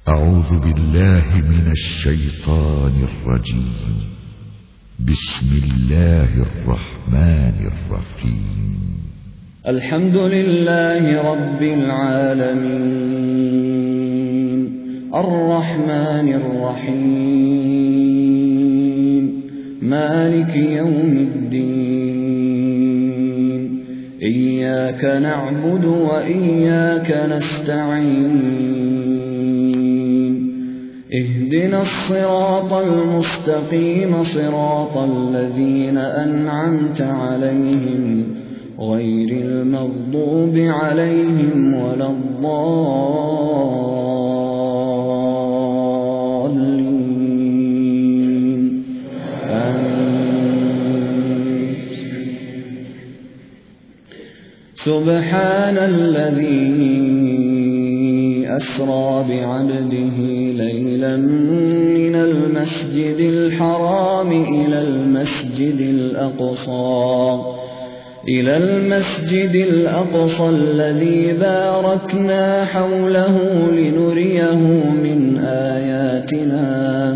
أعوذ بالله من الشيطان الرجيم. بسم الله الرحمن الرحيم. الحمد لله رب العالمين، الرحمن الرحيم، مالك يوم الدين. إياك نعبد وإياك نستعين. اهدنا الصراط المستقيم، صراط الذين أنعمت عليهم غير المغضوب عليهم ولا الضالين. آمين. سبحان الذي أسرى بعبده ليلا من المسجد الحرام إلى المسجد الأقصى الذي باركنا حوله لنريه من آياتنا،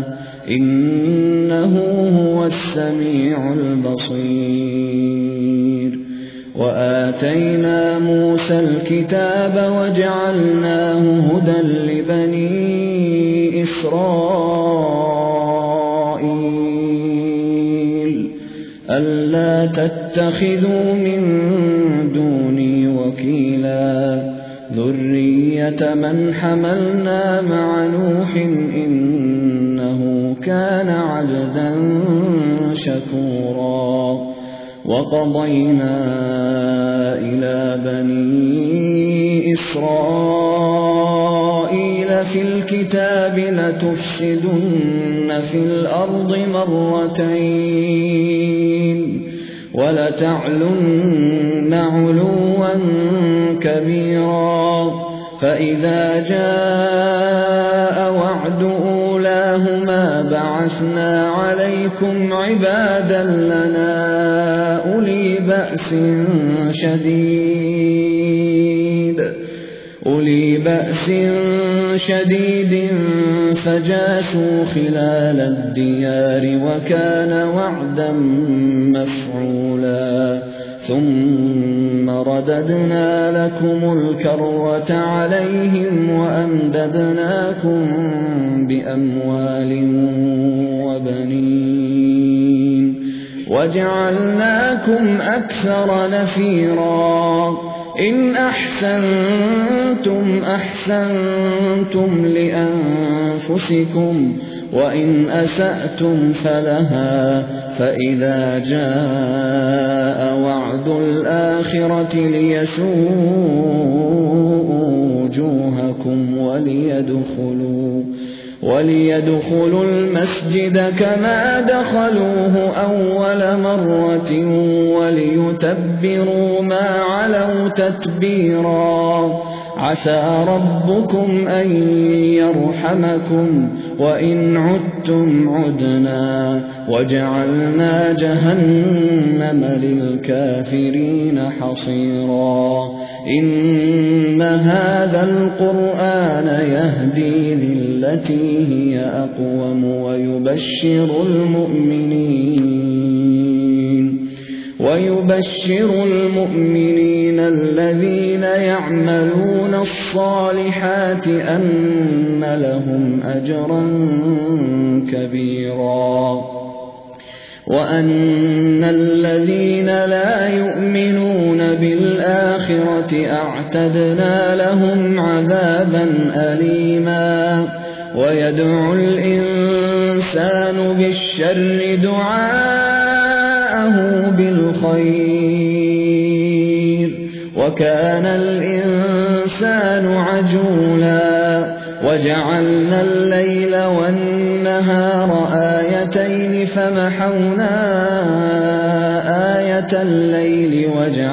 إنه هو السميع البصير. وآتينا موسى الكتاب وجعلناه هدى لبني إسرائيل ألا تتخذوا من دوني وكيلا، ذرية من حملنا مع نوح إنه كان عبدا شكورا. وقضينا إلى بني إسرائيل في الكتاب لتفسدن في الأرض مرتين ولتعلن علوا كبيرا، فإذا جاء وعد أولاهما بعثنا عليكم عبادا لنا أولي بأس شديد فجاسوا خلال الديار وكان وعدا مفعولا. ثم رددنا لكم الكرة عليهم وأمددناكم بأموال وبنين وجعلناكم أكثر نفيرا. إن أحسنتم أحسنتم لأنفسكم وإن أسأتم فلها، فإذا جاء وعد الآخرة ليسوءوا وجوهكم وليدخلوا المسجد كما دخلوه أول مرة وليتبروا ما علوا تتبيرا. عسى ربكم أن يرحمكم وإن عدتم عدنا وجعلنا جهنم للكافرين حصيرا. إن هذا القرآن يهدي للتي هي أقوم ويبشر المؤمنين الذين يعملون الصالحات أن لهم أجرا كبيرا، وأن الذين لا يؤمنون بالآخرة أعتدنا لهم عذابا أليما. ويدعو الإنسان بالشر دعاءه بالخير وكان الإنسان عجولا. وجعلنا الليل والنهار آيتين فمحونا آية الليل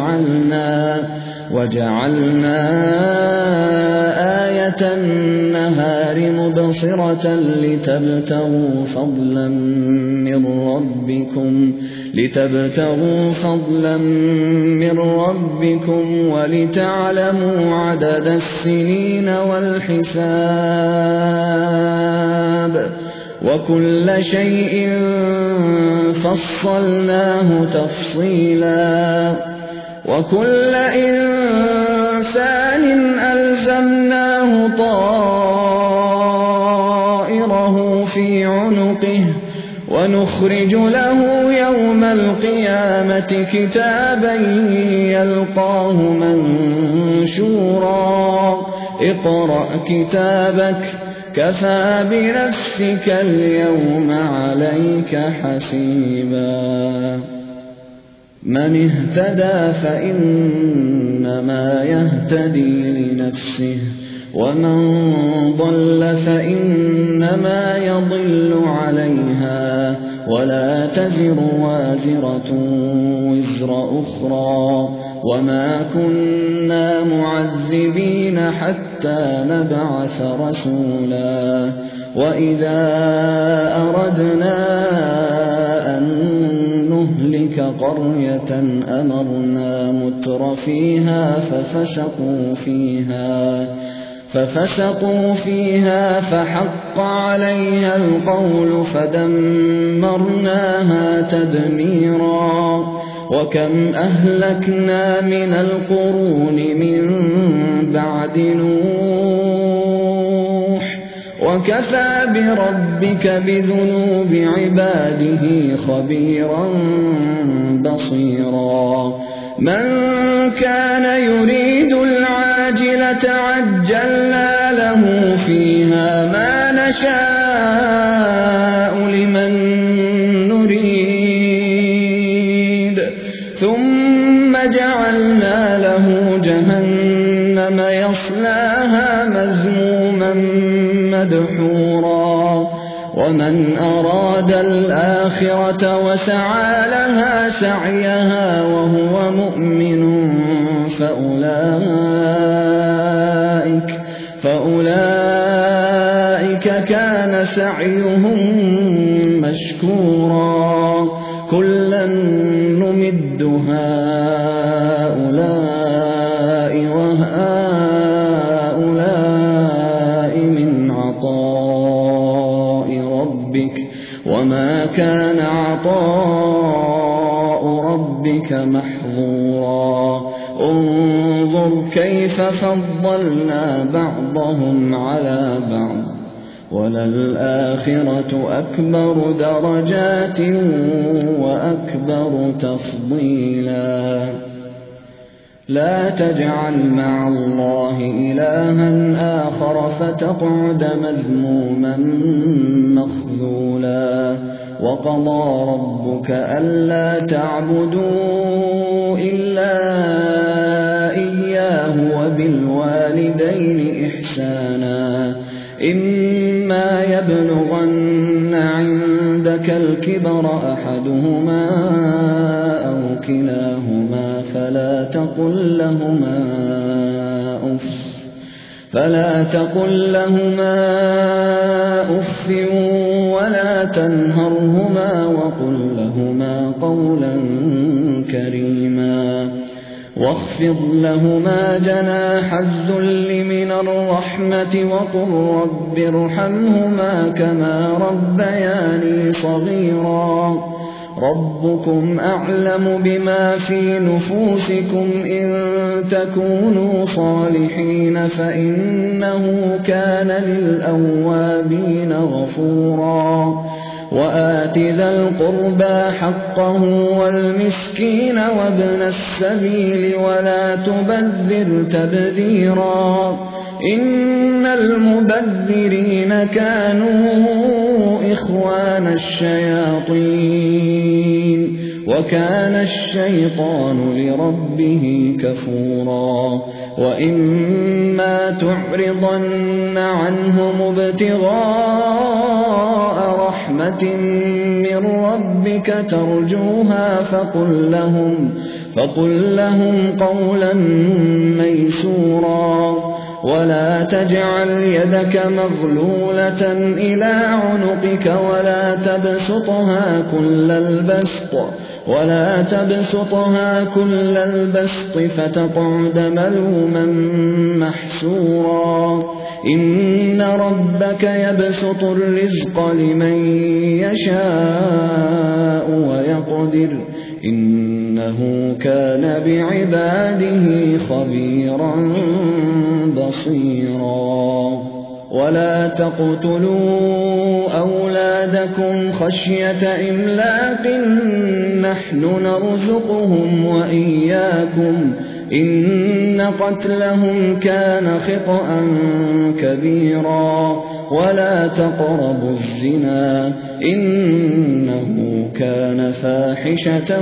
وجعلنا آية النهار مبصرة لتبتغوا فضلا من ربكم ولتعلموا عدد السنين والحساب وكل شيء فصلناه تفصيلا وكل إنسان ألزمناه طائره في عنقه ونخرج له يوم القيامة كتابا يلقاه منشورا اقرأ كتابك كفى بنفسك اليوم عليك حسيبا من اهتدى فإنما يهتدي لنفسه ومن ضل فإنما يضل عليها ولا تزر وازرة وزر أخرى وما كنا معذبين حتى نبعث رسولا وإذا أردنا أن نهلك قرية أمرنا متر فيها ففسقوا فيها فحق عليها القول فدمرناها تدميرا وكم أهلكنا من القرون من بعد نوح وكفى بربك بذنوب عباده خبيرا بصيرا من كان يريد العاجلة عجلنا له فيها ما نشاء لمن نريد ثم جعلنا له جهنم يصلاها مذموما مدحورا ومن أراد الآخرة وسعى لها سعيها وهو مؤمن فأولئك كان سعيهم مشكورا كلا نمد هؤلاء وهؤلاء من عطاء ربك وما كان عطاء ربك محظورا انظر كيف فضلنا بعضهم على بعض وللآخرة أكبر درجات وأكبر تفضيلا لا تجعل مع الله إلها آخر فتقعد مذموما مخذولا وقضى ربك ألا تعبدوا إلا إياه وبالوالدين إحسانا إما يبلغن عندك الكبر أحدهما أو كلاهما فلا تقل لهما أف ولا تنهرهما وقل لهما قولا كريما واخفض لهما جناح الذل من الرحمة وقل رب ارحمهما كما ربياني صغيرا ربكم أعلم بما في نفوسكم إن تكونوا صالحين فإنه كان للأوابين غفورا وآت ذا القربى حقه والمسكين وابن السبيل ولا تبذر تبذيرا إن المبذرين كانوا إخوان الشياطين وكان الشيطان لربه كفورا وإما تعرضن عنهم ابتغاء رحمة من ربك ترجوها فقل لهم قولا ميسورا ولا تجعل يدك مغلولة إلى عنقك ولا تبسطها كل البسط ولا تبسطها كل البسط فتقعد ملوما محسورا إن ربك يبسط الرزق لمن يشاء ويقدر إنه كان بعباده خبيرا بصيرا ولا تقتلوا أولادكم خشية إملاق نحن نرزقهم وإياكم إن قتلهم كان خطأ كبيرا ولا تقربوا الزنا إنه كان فاحشة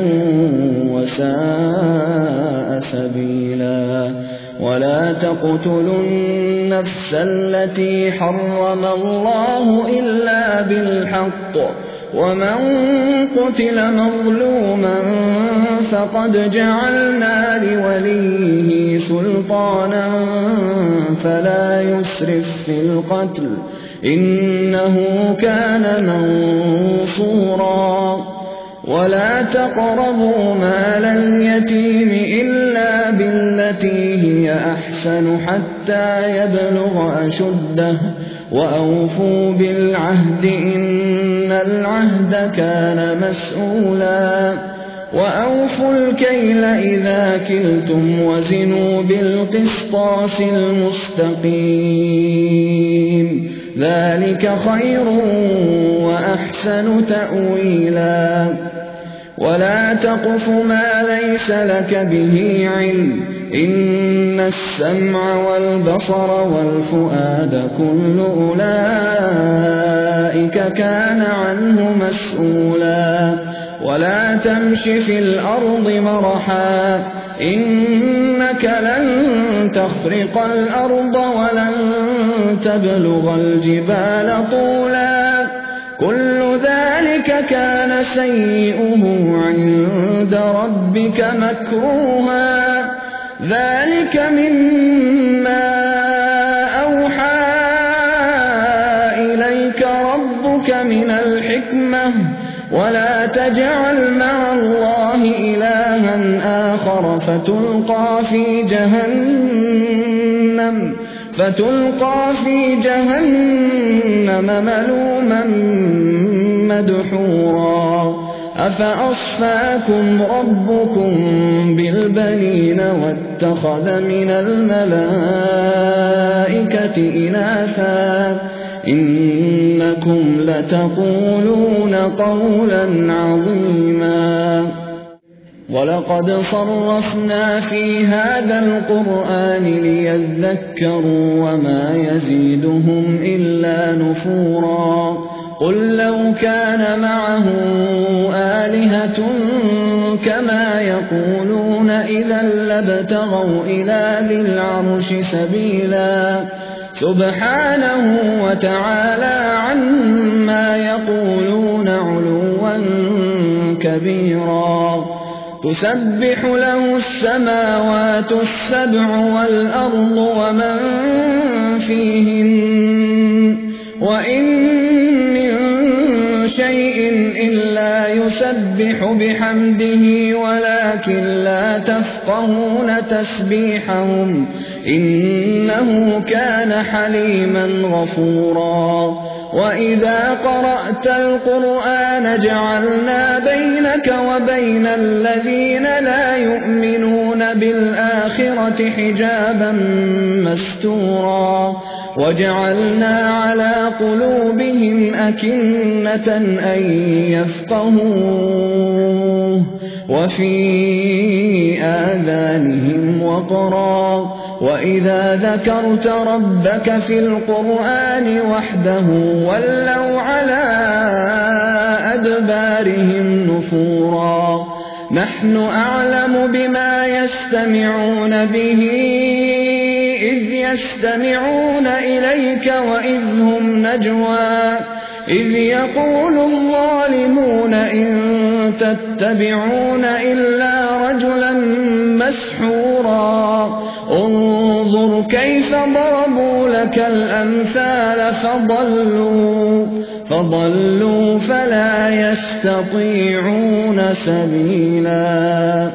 وساء سبيلا ولا تقتلوا النفس التي حرم الله إلا بالحق ومن قتل مظلوما فقد جعلنا لوليه سلطانا فلا يسرف في القتل إنه كان منصورا ولا تقربوا مال اليتيم إلا بالتي هي أحسن حتى يبلغ أشده وأوفوا بالعهد إن العهد كان مسؤولا وأوفوا الكيل إذا كلتم وزنوا بالقسطاس المستقيم ذلك خير وأحسن تأويلا ولا تقف ما ليس لك به علم إن السمع والبصر والفؤاد كل أولئك كان عنه مسؤولا ولا تمش في الأرض مرحا إنك لن تخرق الأرض ولن تبلغ الجبال طولا كل ذلك كان سيئه عند ربك مكروها ذلك مما أوحى إليك ربك من الحكمة ولا تجعل مع الله إلها آخر فتلقى في جهنم ملوما مدحورا أفأصفاكم ربكم بالبنين واتخذ من الملائكة إناثا إنكم لتقولون قولا عظيما ولقد صرفنا في هذا القرآن ليذكروا وما يزيدهم إلا نفورا قل لو كان معه آلهة كما يقولون إذا لابتغوا إلى ذي العرش سبيلا سبحانه وتعالى عما يقولون علوا كبيرا تسبح له السماوات السبع والأرض ومن فيهن وإن من شيء إلا يسبح بحمده ولكن لا تفقهون تسبيحهم إنه كان حليما غفورا وإذا قرأت القرآن جعلنا بينك وبين الذين لا يؤمنون بالآخرة حجابا مستورا وجعلنا على قلوبهم أكنة أن يفقهوه وفي آذانهم وقرا وإذا ذكرت ربك في القرآن وحده ولوا على أدبارهم نفورا نحن أعلم بما يستمعون به إذ يستمعون إليك وإذ هم نجوى إذ يقول الظالمون إن تتبعون إلا رجلا مسحورا انظر انظر كيف ضربوا لك الأمثال فضلوا فلا يستطيعون سبيلا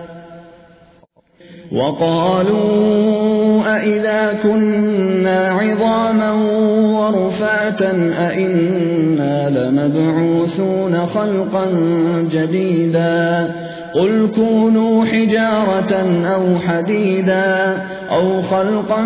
وقالوا أإذا كنا عظاما ورفاتا أإنا لمبعوثون خلقا جديدا قل كونوا حجارة أو حديدا أو خلقا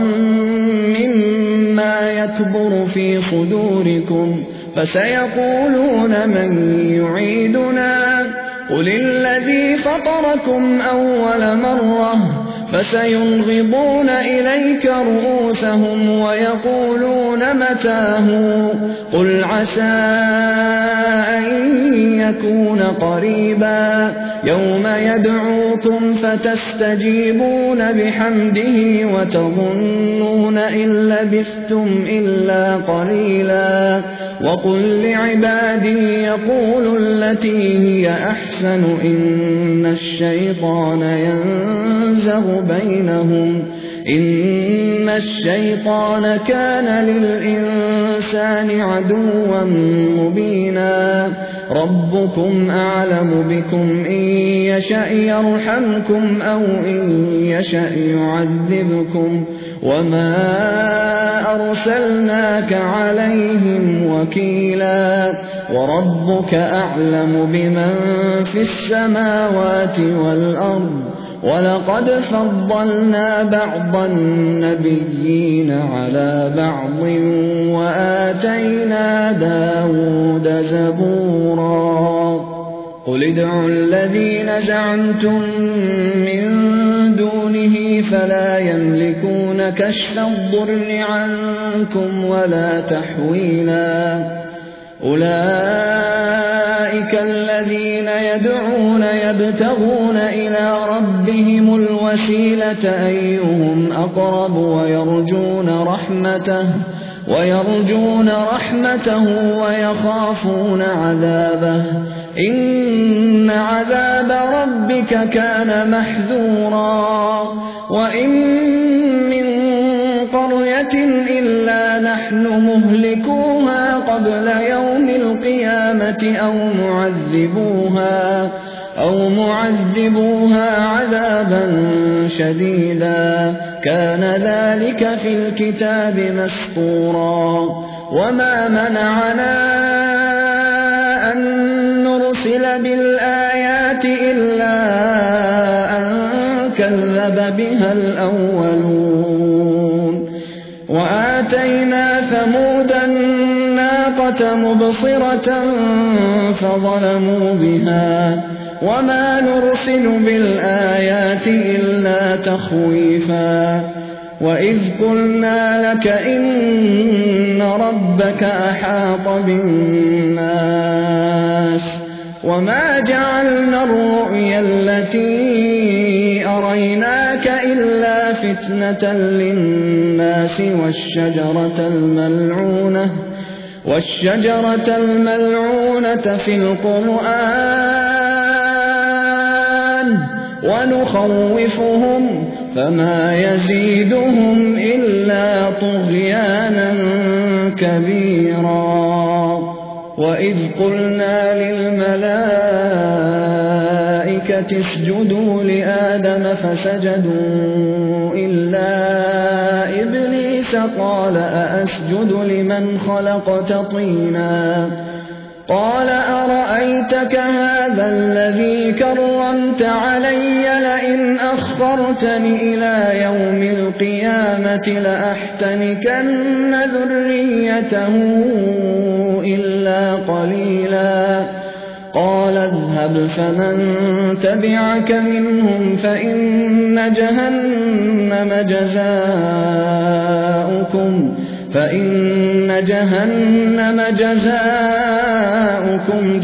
مما يكبر في صدوركم فسيقولون من يعيدنا قل الذي فطركم أول مرة فسينغضون إليك رؤوسهم ويقولون متاه قل عسى أن يكون قريبا يوم يدعوكم فتستجيبون بحمده وتظنون إن لبثتم إلا قليلا وقل لعبادي يقولوا التي هي أحسن إن الشيطان ينزغ بينهم إن الشيطان كان للإنسان عدوا مبينا ربكم أعلم بكم إن يشأ يرحمكم أو إن يشأ يعذبكم وما أرسلناك عليهم وكيلا وربك أعلم بمن في السماوات والأرض ولقد فضلنا بعض النبيين على بعض وآتينا داود زبورا قل ادعوا الذين زعمتم من دونه فلا يملكون كشف الضر عنكم ولا تحويلا أولئك الذين يدعون يبتغون إلى ربهم الوسيلة أيهم أقرب ويرجون رحمته ويخافون عذابه إن عذاب ربك كان محذورا وإن من قرية إلا نحن مهلكوها قبل يوم القيامة أو معذبوها عذابا شديدا كان ذلك في الكتاب مسطورا وما منعنا أن نرسل بالآيات إلا أن كذب بها الأولون وآتينا ثمود الناقة مبصرة فظلموا بها وما نرسل بالآيات إلا تخويفا وإذ قلنا لك إن ربك أحاط بالناس وما جعلنا الرؤيا التي أريناك إلا فتنة للناس والشجرة الملعونة في القرآن ونخوفهم فما يزيدهم إلا طغيانا كبيرا وإذ قلنا للملائكة اسجدوا لآدم فسجدوا إلا إبليس قال أأسجد لمن خلقت طينا قال أرأيتك هذا الذي كرمت علي لئن أخرتني إلى يوم القيامة لأحتنكن ذريته إلا قليلا قال اذهب فمن تبعك منهم فإن جهنم جزاؤكم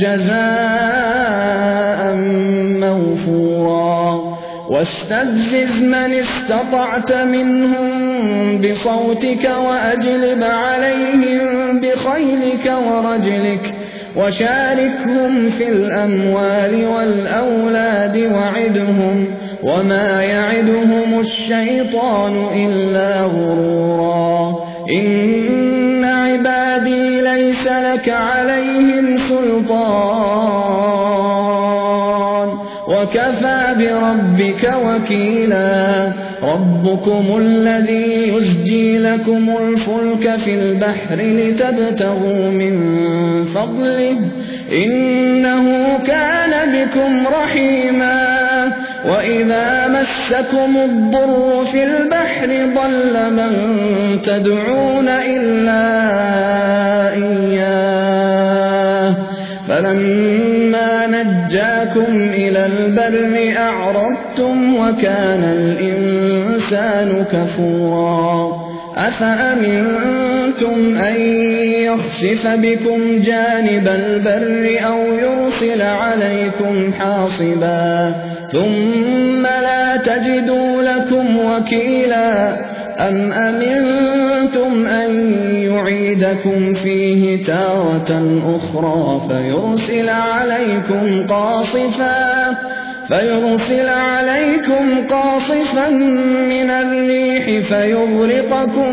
جزاء موفورا واستفزز من استطعت منهم بصوتك وأجلب عليهم بخيلك ورجلك وشاركهم في الأموال والأولاد وما يعدهم الشيطان إلا غرورا إن عبادي ليس لك عليهم سلطان وكفى بربك وكيلا ربكم الذي يزجي لكم الفلك في البحر لتبتغوا من فضله إنه كان بكم رحيما وإذا مسكم الضر في البحر ضل من تدعون إلا إياه فلما نجاكم إلى البر أعرضتم وكان الإنسان كفورا أفأمنتم أن يخسف بكم جانب البر أو يرسل عليكم حاصبا ثم لا تجدوا لكم وكيلا أم أمنتم أن يعيدكم فيه تارة أخرى فيرسل عليكم قاصفا من الريح فيغرقكم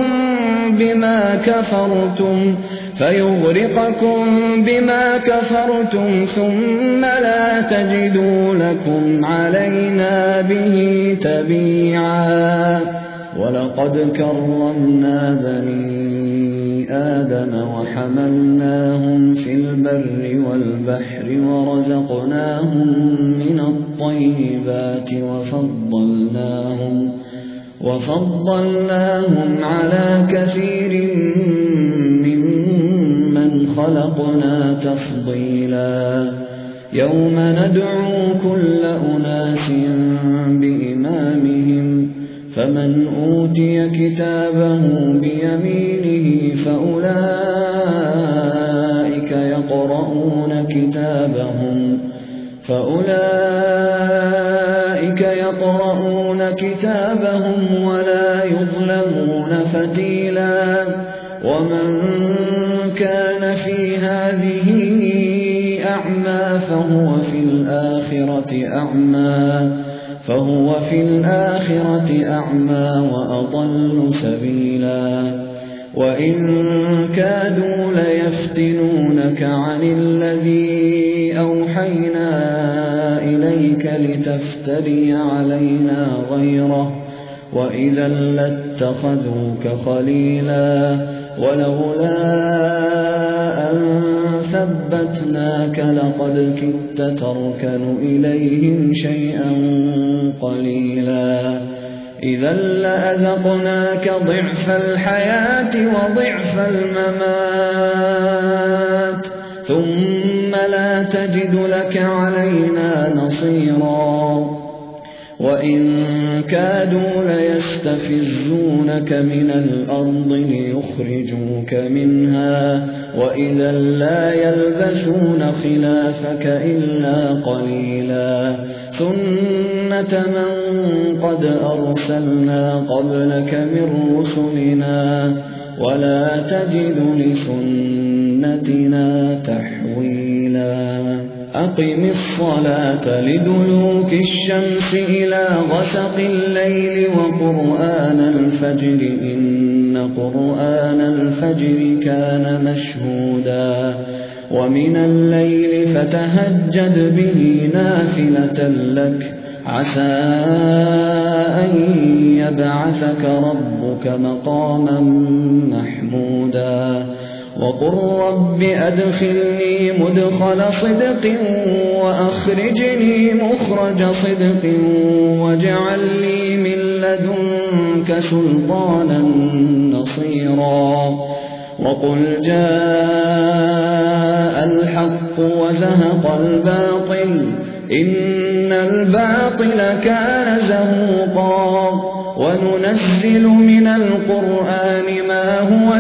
بما كفرتم ثم لا تجدوا لكم علينا به تبيعا ولقد كرمنا بني آدم وحملناهم في البر والبحر ورزقناهم من الطيبات وفضلناهم على كثير ممن خلقنا تفضيلا يوم ندعو كل أناس بإمامهم فمن أوتي كتابه بيمينه فأولئك يقرؤون كتابهم ولا يظلمون فتيلا ومن كان في هذه أعمى فهو في الآخرة أعمى وأضل سبيلا وإن كادوا ليفتنونك عن الذي أوحينا إليك لتفتري علينا غيره وإذا لاتخذوك خليلا ولولا أن ثبتناك لقد كدت تركن إليهم شيئا قليلا إذا لأذقناك ضعف الحياة وضعف الممات ثم لا تجد لك علينا نصيرا وإن كادوا ليستفزونك من الأرض ليخرجوك منها وإذا لا يلبثون خلافك إلا قليلا سنة من قد أرسلنا قبلك من رسلنا ولا تجد لسنتنا تحويلا أقم الصلاة لدلوك الشمس إلى غسق الليل وقرآن الفجر إن قرآن الفجر كان مشهودا ومن الليل فتهجد به نافلة لك عسى أن يبعثك ربك مقاما محمودا وقل رب أدخلني مدخل صدق وأخرجني مخرج صدق واجعل لي من لدنك سلطانا نصيرا وقل جاء الحق وزهق الباطل إن الباطل كان زهوقا وننزل من القرآن ما هو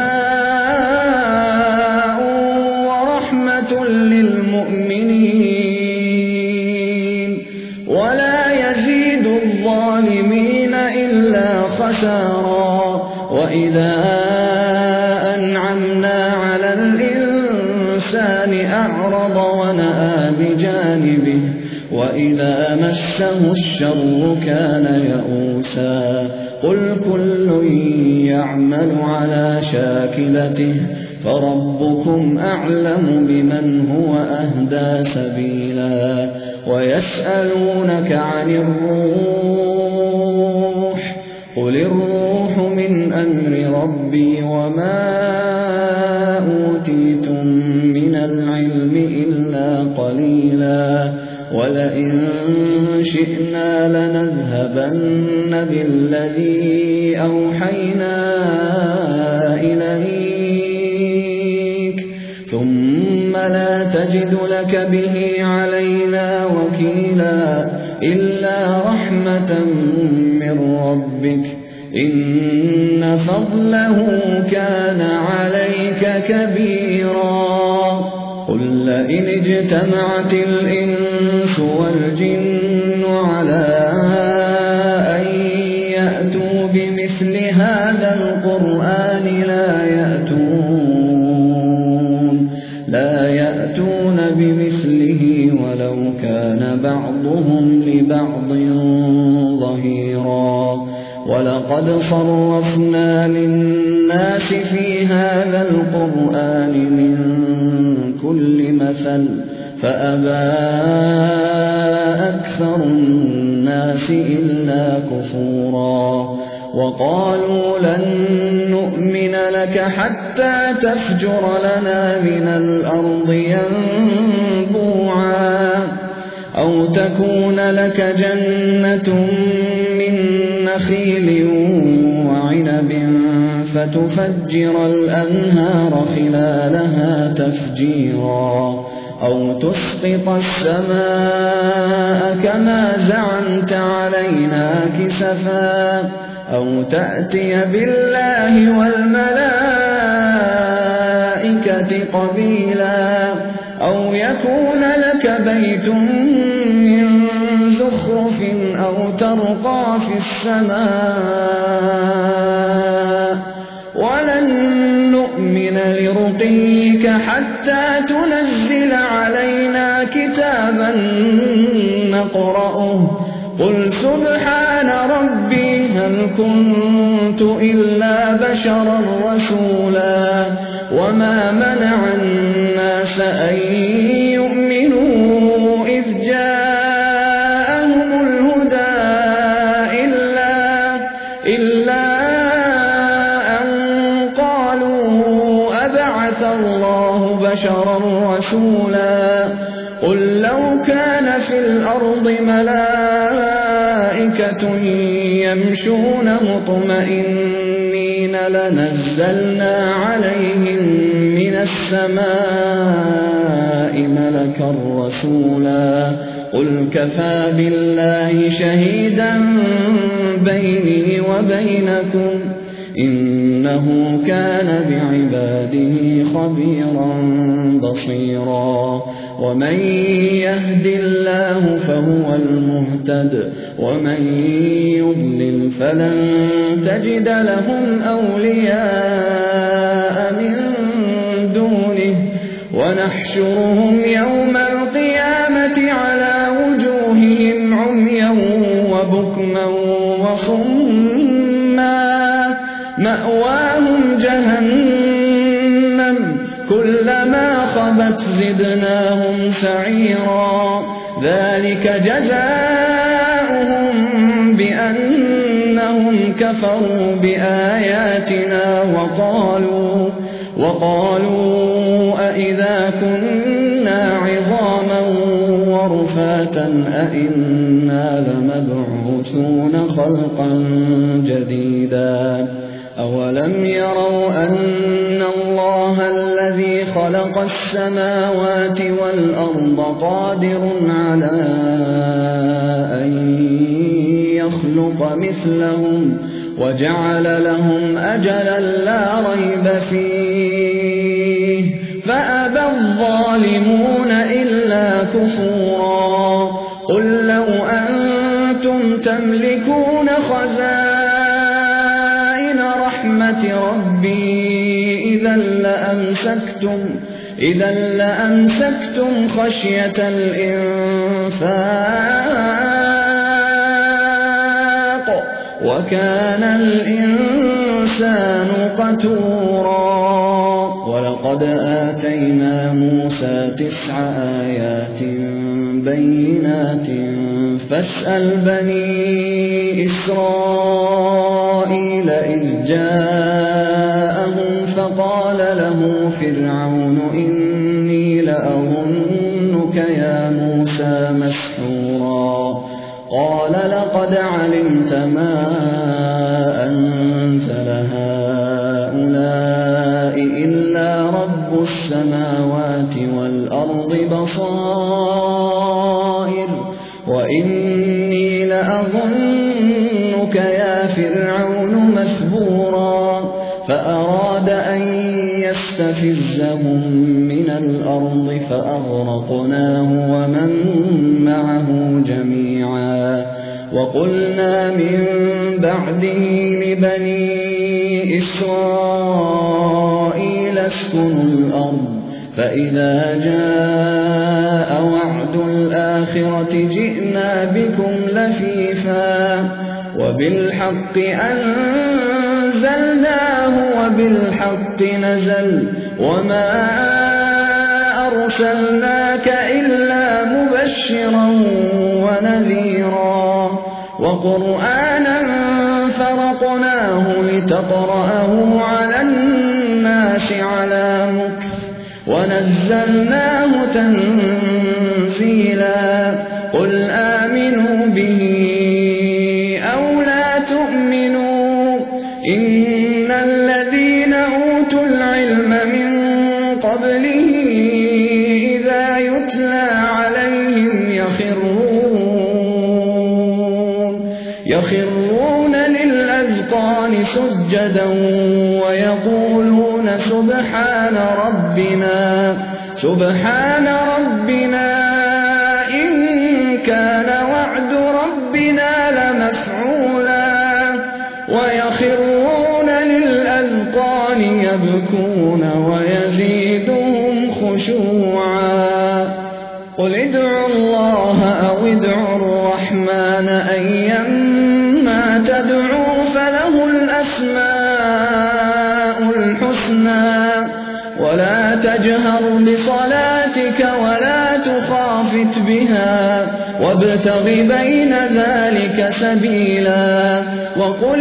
شفاء ورحمة للمؤمنين ولا يزيد الظالمين إلا خسارا وإذا أنعمنا على الإنسان أعرض ونأى بجانبه وإذا مسه الشر كان يئوسا قل كل يعمل على شاكلته فربكم أعلم بمن هو أهدى سبيلا ويسألونك عن الروح قل الروح من أمر ربي وما أوتيتم من العلم إلا قليلا ولئن شئنا لنذهبن بالذي أوحينا إليك ثم لا تجد لك به علينا وكيلا إلا رحمة من ربك إن فضله كان عليك كبيرا قل لئن اجتمعت الإنس والجن على أن يأتوا بمثل هذا القرآن لا يأتون بمثله ولو كان بعضهم لبعض ظهيرا ولقد صرفنا للناس في هذا القرآن من كل مثل فأبى أكثر الناس إلا كفورا وقالوا لن نؤمن لك حتى تفجر لنا من الأرض ينبوعا أو تكون لك جنة من نخيل وعنب فتفجر الأنهار خلالها تفجيرا أو تسقط السماء كما زعمت علينا كسفا أو تأتي بالله والملائكة قبيلا أو يكون لك بيت من زخرف أو ترقى في السماء ولن نؤمن لرقيك حتى تنزل علينا كتابا نقرأه قل سبحان ربي هل كنت إلا بشرا رسولا وما منع الناس أن يؤمنوا إذ جاءهم الهدى إلا أن قالوا أبعث الله بشرا رسولا قل لو كان في الأرض ملائكة يمشون مطمئنين لنزلنا عليهم من السماء ملكا رسولا قل كفى بالله شهيدا بيني وبينكم إنه كان بعباده خبيرا بصيرا ومن يهد الله فهو المهتد ومن يضلل فلن تجد لهم أولياء من دونه ونحشرهم يوم القيامة على وجوههم عميا وبكما وصما مأواهم جهنم كلما خبت زدناهم سعيرا ذلك جزاؤهم بأنهم كفروا بآياتنا وقالوا أئذا كنا عظاما ورفاتا أئنا لمبعوثون خلقا جديدا أولم يروا أن الله الذي خلق السماوات والأرض قادر على أن يخلق مثلهم وجعل لهم أجلا لا ريب فيه فأبى الظالمون إلا كفورا قل لو أنتم تملكون خزائن رحمة ربي إذا لأمسكتم خشية الإنفاق وكان الإنسان قتورا. ولقد آتينا موسى 9 آيات بينات فاسأل بني إسرائيل إذ جاءهم فقال له فرعون إني لأظنك يا موسى مسحورا. قال لقد علمت ما أنزل هؤلاء إلا رب السماوات والأرض بصائر وإني لأظنك يا فرعون مثبورا. فأراد أن يستفزهم من الأرض فأغرقناه ومن معه جميعا. وقلنا من بعده لبني إسرائيل اسكنوا الأرض فإذا جاء وعد الآخرة جئنا بكم لفيفا وبالحق أنزلناه وبالحق نزل وما أرسلناك إلا مبشرا ونذيرا. وقرآنا فرقناه لتقرأه على الناس على مكث ونزلناه تنزيلا. قل آمنوا به أو لا تؤمنوا إن الذين أوتوا العلم من قبله إذا يتلى عليهم يخرون للأذقان سجدا ويقولون سبحان ربنا إن كان وعد ربنا لمفعولا. ويخرون للأذقان يبكون ويزيدهم خشوعا. قل ادعوا الله أو ادعوا الرحمن أيما تدعوا فله الأسماء الحسنى. ولا تجهر بصلاتك ولا تخافت بها وابتغ بين ذلك سبيلا. وقل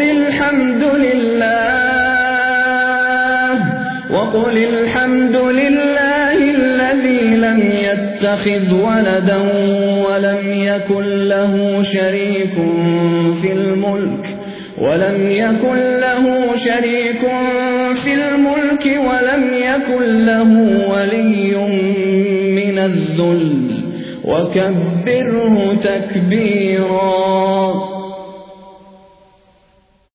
الحمد لله الذي لم يتخذ ولدا ولم يكن له شريك في الملك ولم يكن له ولي من الذل وكبره تكبيرا.